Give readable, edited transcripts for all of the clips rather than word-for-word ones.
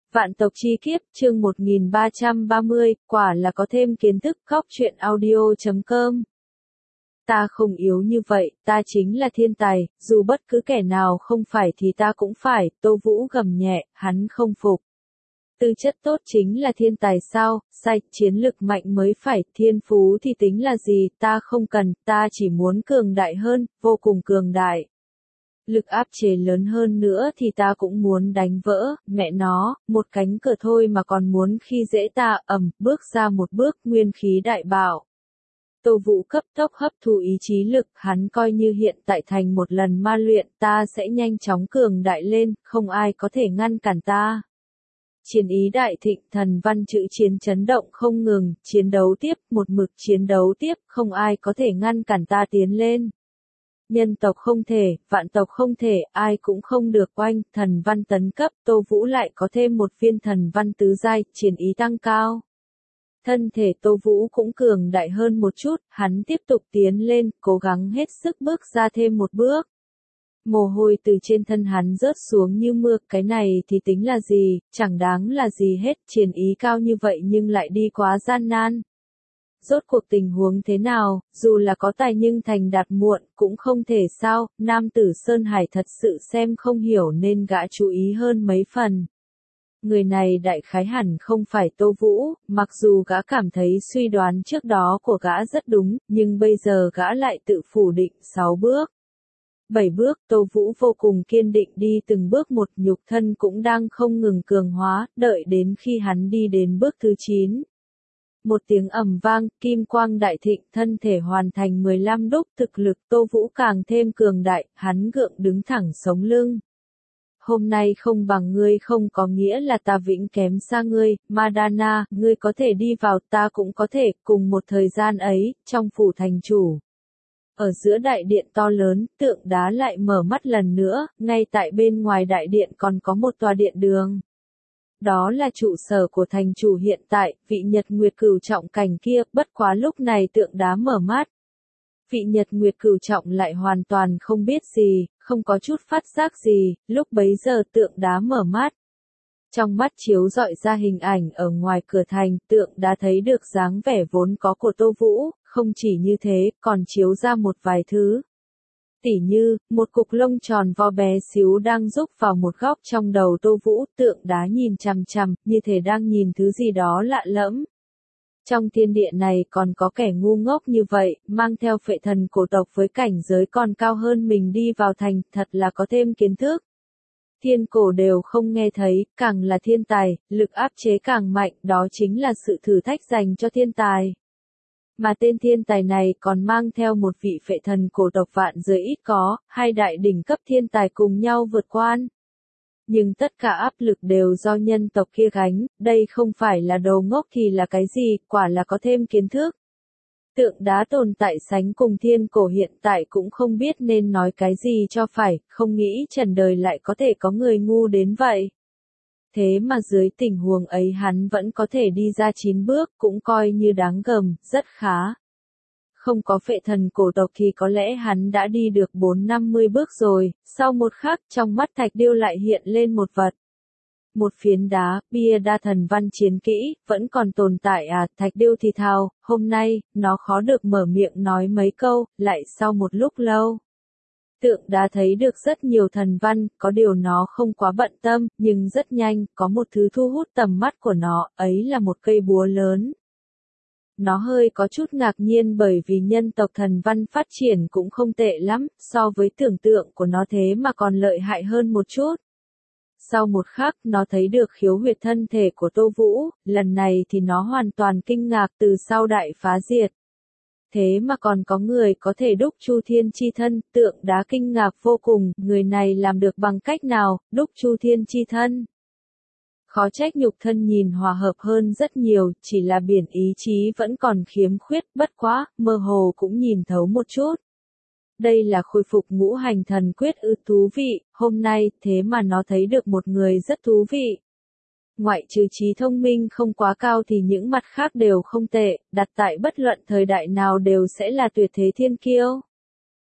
Vạn tộc chi kiếp, chương 1330, quả là có thêm kiến thức. Góc truyện audio.com. Ta không yếu như vậy, ta chính là thiên tài, dù bất cứ kẻ nào không phải thì ta cũng phải. Tô Vũ gầm nhẹ, hắn không phục. Tư chất tốt chính là thiên tài sao? Sai, chiến lực mạnh mới phải, thiên phú thì tính là gì, ta không cần, ta chỉ muốn cường đại hơn, vô cùng cường đại. Lực áp chế lớn hơn nữa thì ta cũng muốn đánh vỡ, mẹ nó, một cánh cửa thôi mà còn muốn khi dễ ta, bước ra một bước, nguyên khí đại bạo. Tô Vũ cấp tốc hấp thu ý chí lực, hắn coi như hiện tại thành một lần ma luyện, ta sẽ nhanh chóng cường đại lên, không ai có thể ngăn cản ta. Chiến ý đại thịnh, thần văn chữ chiến chấn động không ngừng, chiến đấu tiếp, một mực chiến đấu tiếp, không ai có thể ngăn cản ta tiến lên. Nhân tộc không thể, vạn tộc không thể, ai cũng không được oanh, thần văn tấn cấp, Tô Vũ lại có thêm một viên thần văn tứ giai, chiến ý tăng cao. Thân thể Tô Vũ cũng cường đại hơn một chút, hắn tiếp tục tiến lên, cố gắng hết sức bước ra thêm một bước. Mồ hôi từ trên thân hắn rớt xuống như mưa, cái này thì tính là gì, chẳng đáng là gì hết, chiến ý cao như vậy nhưng lại đi quá gian nan. Rốt cuộc tình huống thế nào, dù là có tài nhưng thành đạt muộn, cũng không thể sao, nam tử Sơn Hải thật sự xem không hiểu nên gã chú ý hơn mấy phần. Người này đại khái hẳn không phải Tô Vũ, mặc dù gã cảm thấy suy đoán trước đó của gã rất đúng, nhưng bây giờ gã lại tự phủ định 6 bước. 7 bước, Tô Vũ vô cùng kiên định đi từng bước một, nhục thân cũng đang không ngừng cường hóa, đợi đến khi hắn đi đến bước thứ 9. Một tiếng ầm vang, kim quang đại thịnh, thân thể hoàn thành 15 đúc, thực lực Tô Vũ càng thêm cường đại, hắn gượng đứng thẳng sống lưng. Hôm nay không bằng ngươi không có nghĩa là ta vĩnh kém xa ngươi, Madana, ngươi có thể đi vào, ta cũng có thể, cùng một thời gian ấy, trong phủ thành chủ. Ở giữa đại điện to lớn, tượng đá lại mở mắt lần nữa, ngay tại bên ngoài đại điện còn có một tòa điện đường. Đó là trụ sở của thành chủ hiện tại, vị Nhật Nguyệt Cửu trọng cảnh kia, bất quá lúc này tượng đá mở mắt. Vị Nhật Nguyệt Cửu trọng lại hoàn toàn không biết gì, không có chút phát giác gì, lúc bấy giờ tượng đá mở mắt. Trong mắt chiếu rọi ra hình ảnh ở ngoài cửa thành, tượng đá thấy được dáng vẻ vốn có của Tô Vũ, không chỉ như thế, còn chiếu ra một vài thứ. Tỉ như, một cục lông tròn vo bé xíu đang rúc vào một góc trong đầu Tô Vũ, tượng đá nhìn chằm chằm, như thể đang nhìn thứ gì đó lạ lẫm. Trong thiên địa này còn có kẻ ngu ngốc như vậy, mang theo phệ thần cổ tộc với cảnh giới còn cao hơn mình đi vào thành, thật là có thêm kiến thức. Thiên cổ đều không nghe thấy, càng là thiên tài, lực áp chế càng mạnh, đó chính là sự thử thách dành cho thiên tài. Mà tên thiên tài này còn mang theo một vị phệ thần cổ tộc vạn giới ít có, hai đại đỉnh cấp thiên tài cùng nhau vượt quan. Nhưng tất cả áp lực đều do nhân tộc kia gánh, đây không phải là đồ ngốc thì là cái gì, quả là có thêm kiến thức. Tượng đá tồn tại sánh cùng thiên cổ hiện tại cũng không biết nên nói cái gì cho phải, không nghĩ trần đời lại có thể có người ngu đến vậy. Thế mà dưới tình huống ấy hắn vẫn có thể đi ra 9 bước, cũng coi như đáng gờm, rất khá. Không có phệ thần cổ tộc thì có lẽ hắn đã đi được 4-50 bước rồi, sau một khắc trong mắt Thạch Điêu lại hiện lên một vật. Một phiến đá, bia đa thần văn chiến kỹ, vẫn còn tồn tại à, Thạch Điêu thì thào, hôm nay, nó khó được mở miệng nói mấy câu, lại sau một lúc lâu. Tượng đá thấy được rất nhiều thần văn, có điều nó không quá bận tâm, nhưng rất nhanh, có một thứ thu hút tầm mắt của nó, ấy là một cây búa lớn. Nó hơi có chút ngạc nhiên bởi vì nhân tộc thần văn phát triển cũng không tệ lắm, so với tưởng tượng của nó thế mà còn lợi hại hơn một chút. Sau một khắc, nó thấy được khiếu huyệt thân thể của Tô Vũ, lần này thì nó hoàn toàn kinh ngạc từ sau đại phá diệt. Thế mà còn có người có thể đúc Chu Thiên chi thân, tượng đá kinh ngạc vô cùng, người này làm được bằng cách nào, đúc Chu Thiên chi thân. Khó trách nhục thân nhìn hòa hợp hơn rất nhiều, chỉ là biển ý chí vẫn còn khiếm khuyết, bất quá, mơ hồ cũng nhìn thấu một chút. Đây là khôi phục ngũ hành thần quyết thú vị, hôm nay, thế mà nó thấy được một người rất thú vị. Ngoại trừ trí thông minh không quá cao thì những mặt khác đều không tệ, đặt tại bất luận thời đại nào đều sẽ là tuyệt thế thiên kiêu.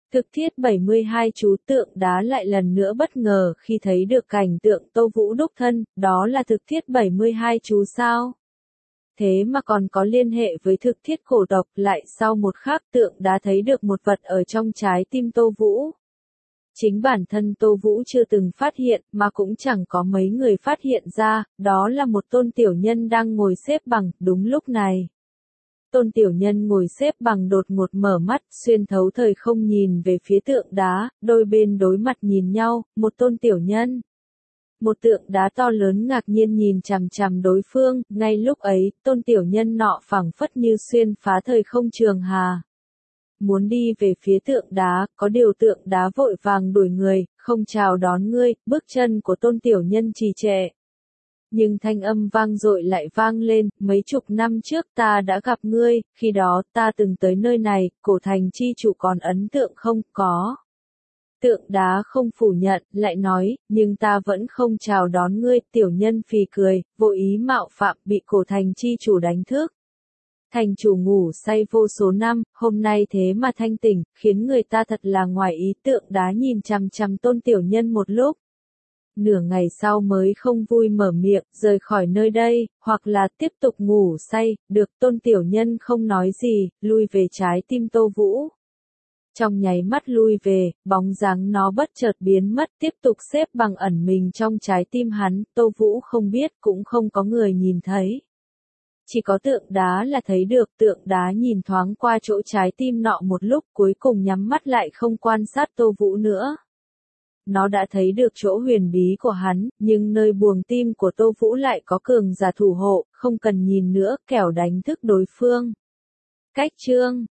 Thực thiết 72 chú tượng đá lại lần nữa bất ngờ khi thấy được cảnh tượng Tô Vũ đúc thân, đó là thực thiết 72 chú sao? Thế mà còn có liên hệ với thực thiết cổ tộc, lại sau một khắc tượng đá thấy được một vật ở trong trái tim Tô Vũ. Chính bản thân Tô Vũ chưa từng phát hiện, mà cũng chẳng có mấy người phát hiện ra, đó là một tôn tiểu nhân đang ngồi xếp bằng. Đúng lúc này, tôn tiểu nhân ngồi xếp bằng đột ngột mở mắt, xuyên thấu thời không nhìn về phía tượng đá, đôi bên đối mặt nhìn nhau, một tôn tiểu nhân. Một tượng đá to lớn ngạc nhiên nhìn chằm chằm đối phương, ngay lúc ấy, tôn tiểu nhân nọ phảng phất như xuyên phá thời không trường hà. Muốn đi về phía tượng đá, có điều tượng đá vội vàng đuổi người, không chào đón ngươi, bước chân của tôn tiểu nhân trì trệ. Nhưng thanh âm vang dội lại vang lên, mấy chục năm trước ta đã gặp ngươi, khi đó ta từng tới nơi này, cổ thành chi chủ còn ấn tượng không, có. Tượng đá không phủ nhận, lại nói, nhưng ta vẫn không chào đón ngươi, tiểu nhân phì cười, vô ý mạo phạm bị cổ thành chi chủ đánh thức. Thành chủ ngủ say vô số năm, hôm nay thế mà thanh tỉnh, khiến người ta thật là ngoài ý. Tượng đá nhìn chằm chằm tôn tiểu nhân một lúc. Nửa ngày sau mới không vui mở miệng, rời khỏi nơi đây, hoặc là tiếp tục ngủ say, được. Tôn tiểu nhân không nói gì, lui về trái tim Tô Vũ. Trong nháy mắt lui về, bóng dáng nó bất chợt biến mất, tiếp tục xếp bằng ẩn mình trong trái tim hắn. Tô Vũ không biết, cũng không có người nhìn thấy. Chỉ có tượng đá là thấy được, tượng đá nhìn thoáng qua chỗ trái tim nọ một lúc, cuối cùng nhắm mắt lại không quan sát Tô Vũ nữa. Nó đã thấy được chỗ huyền bí của hắn, nhưng nơi buồng tim của Tô Vũ lại có cường giả thủ hộ, không cần nhìn nữa, kẻo đánh thức đối phương. Cách chương